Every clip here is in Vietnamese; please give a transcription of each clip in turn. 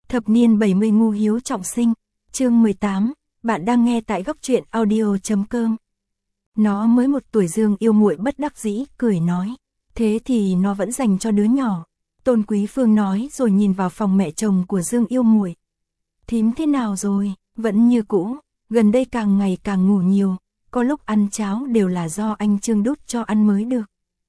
Thập niên 70 ngu hiếu trọng sinh, chương 18, bạn đang nghe tại góc truyện audio.com. Nó mới 1 tuổi. Dương Yêu Muội bất đắc dĩ, cười nói, thế thì nó vẫn dành cho đứa nhỏ. Tôn Quý Phương nói rồi nhìn vào phòng mẹ chồng của Dương Yêu Muội. Thím thế nào rồi? Vẫn như cũ, gần đây càng ngày càng ngủ nhiều, có lúc ăn cháo đều là do anh Trương đút cho ăn mới được.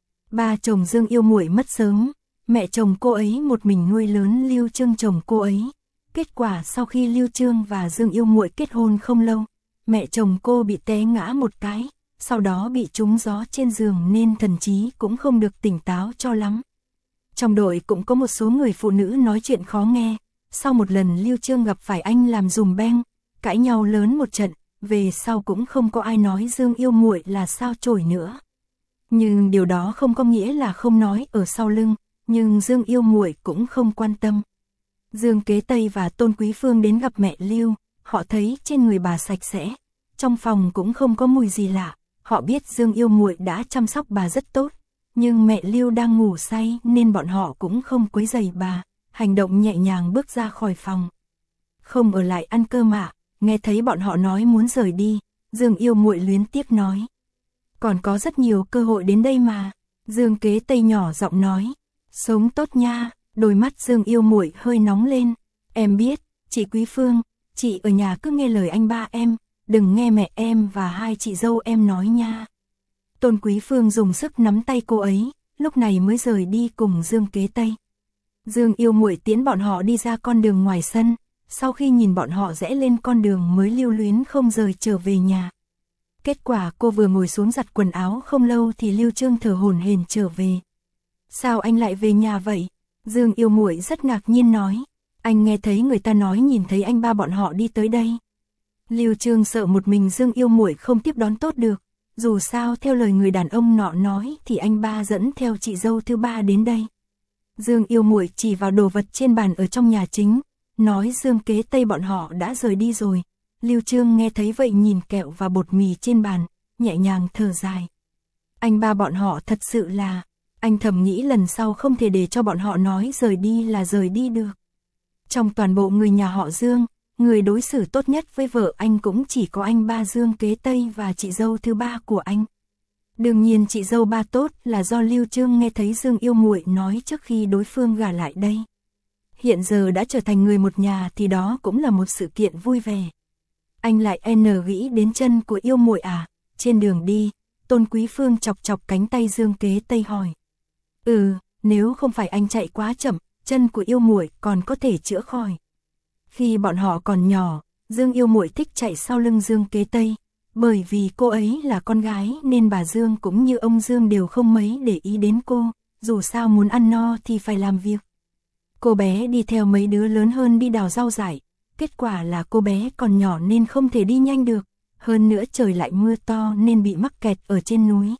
Ba chồng Dương Yêu Muội mất sớm, mẹ chồng cô ấy một mình nuôi lớn Lưu Trương chồng cô ấy. Kết quả sau khi Lưu Trương và Dương Yêu Muội kết hôn không lâu, mẹ chồng cô bị té ngã một cái, sau đó bị trúng gió trên giường nên thần trí cũng không được tỉnh táo cho lắm. Trong đội cũng có một số người phụ nữ nói chuyện khó nghe, sau một lần Lưu Trương gặp phải anh làm dùm beng, cãi nhau lớn một trận, về sau cũng không có ai nói Dương Yêu Muội là sao chổi nữa. Nhưng điều đó không có nghĩa là không nói ở sau lưng, nhưng Dương Yêu Muội cũng không quan tâm. Dương Kế Tây và Tôn Quý Phương đến gặp mẹ Lưu, họ thấy trên người bà sạch sẽ, trong phòng cũng không có mùi gì lạ, họ biết Dương Yêu Muội đã chăm sóc bà rất tốt, nhưng mẹ Lưu đang ngủ say nên bọn họ cũng không quấy rầy bà, hành động nhẹ nhàng bước ra khỏi phòng. Không ở lại ăn cơm ạ? Nghe thấy bọn họ nói muốn rời đi, Dương Yêu Muội luyến tiếc nói. Còn có rất nhiều cơ hội đến đây mà, Dương Kế Tây nhỏ giọng nói. Sống tốt nha. Đôi mắt Dương Yêu Muội hơi nóng lên. Em biết, chị Quý Phương, chị ở nhà cứ nghe lời anh ba em, đừng nghe mẹ em và hai chị dâu em nói nha. Tôn Quý Phương dùng sức nắm tay cô ấy, lúc này mới rời đi cùng Dương Kế Tây. Dương Yêu Muội tiễn bọn họ đi ra con đường ngoài sân, sau khi nhìn bọn họ rẽ lên con đường mới lưu luyến không rời trở về nhà. Kết quả cô vừa ngồi xuống giặt quần áo không lâu thì Lưu Trương thở hổn hển trở về. Sao anh lại về nhà vậy? Dương Yêu Muội rất ngạc nhiên nói. Anh nghe thấy người ta nói nhìn thấy anh ba bọn họ đi tới đây. Lưu Trương sợ một mình Dương Yêu Muội không tiếp đón tốt được. Dù sao theo lời người đàn ông nọ nói thì anh ba dẫn theo chị dâu thứ ba đến đây. Dương Yêu Muội chỉ vào đồ vật trên bàn ở trong nhà chính, nói Dương Kế Tây bọn họ đã rời đi rồi. Lưu Trương nghe thấy vậy nhìn kẹo và bột mì trên bàn, nhẹ nhàng thở dài. Anh ba bọn họ thật sự là, anh thầm nghĩ lần sau không thể để cho bọn họ nói rời đi là rời đi được. Trong toàn bộ người nhà họ Dương, người đối xử tốt nhất với vợ anh cũng chỉ có anh ba Dương Kế Tây và chị dâu thứ ba của anh. Đương nhiên chị dâu ba tốt là do Lưu Trương nghe thấy Dương Yêu Muội nói trước khi đối phương gả lại đây. Hiện giờ đã trở thành người một nhà thì đó cũng là một sự kiện vui vẻ. Anh lại nghĩ đến chân của Yêu Muội à? Trên đường đi, Tôn Quý Phương chọc chọc cánh tay Dương Kế Tây hỏi. Nếu không phải anh chạy quá chậm, chân của Yêu Muội còn có thể chữa khỏi. Khi bọn họ còn nhỏ, Dương Yêu Muội thích chạy sau lưng Dương Kế Tây, bởi vì cô ấy là con gái nên bà Dương cũng như ông Dương đều không mấy để ý đến cô, dù sao muốn ăn no thì phải làm việc. Cô bé đi theo mấy đứa lớn hơn đi đào rau dại, kết quả là cô bé còn nhỏ nên không thể đi nhanh được, hơn nữa trời lại mưa to nên bị mắc kẹt ở trên núi.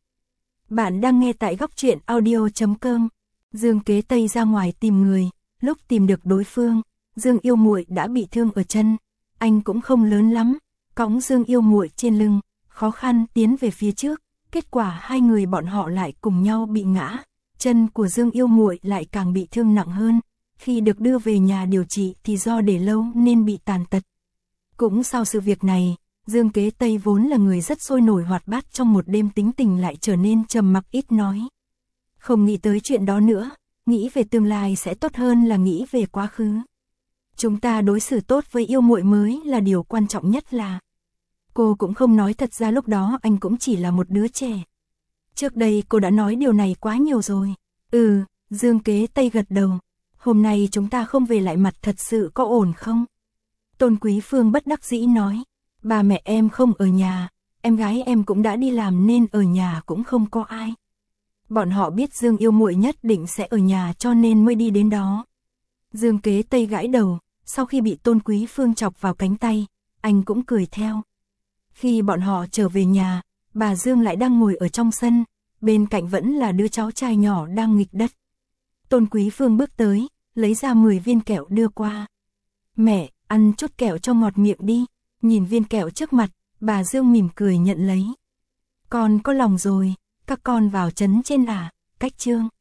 Bạn đang nghe tại góc truyện audio.com. Dương Kế Tây ra ngoài tìm người, lúc tìm được đối phương, Dương Yêu Muội đã bị thương ở chân, anh cũng không lớn lắm, cõng Dương Yêu Muội trên lưng, khó khăn tiến về phía trước, kết quả hai người bọn họ lại cùng nhau bị ngã, chân của Dương Yêu Muội lại càng bị thương nặng hơn, khi được đưa về nhà điều trị thì do để lâu nên bị tàn tật. Cũng sau sự việc này, Dương Kế Tây vốn là người rất sôi nổi hoạt bát trong một đêm tính tình lại trở nên trầm mặc ít nói. Không nghĩ tới chuyện đó nữa, nghĩ về tương lai sẽ tốt hơn là nghĩ về quá khứ. Chúng ta đối xử tốt với Yêu Muội mới là điều quan trọng nhất là. Cô cũng không nói thật ra lúc đó anh cũng chỉ là một đứa trẻ. Trước đây cô đã nói điều này quá nhiều rồi. Dương Kế Tây gật đầu. Hôm nay chúng ta không về lại mặt thật sự có ổn không? Tôn Quý Phương bất đắc dĩ nói. Ba mẹ em không ở nhà, em gái em cũng đã đi làm nên ở nhà cũng không có ai. Bọn họ biết Dương Yêu Muội nhất định sẽ ở nhà cho nên mới đi đến đó. Dương Kế Tây gãi đầu, sau khi bị Tôn Quý Phương chọc vào cánh tay, anh cũng cười theo. Khi bọn họ trở về nhà, bà Dương lại đang ngồi ở trong sân, bên cạnh vẫn là đứa cháu trai nhỏ đang nghịch đất. Tôn Quý Phương bước tới, lấy ra 10 viên kẹo đưa qua. Mẹ, ăn chút kẹo cho ngọt miệng đi. Nhìn viên kẹo trước mặt, bà Dương mỉm cười nhận lấy. Con có lòng rồi, các con vào trấn trên à? Cách Trương.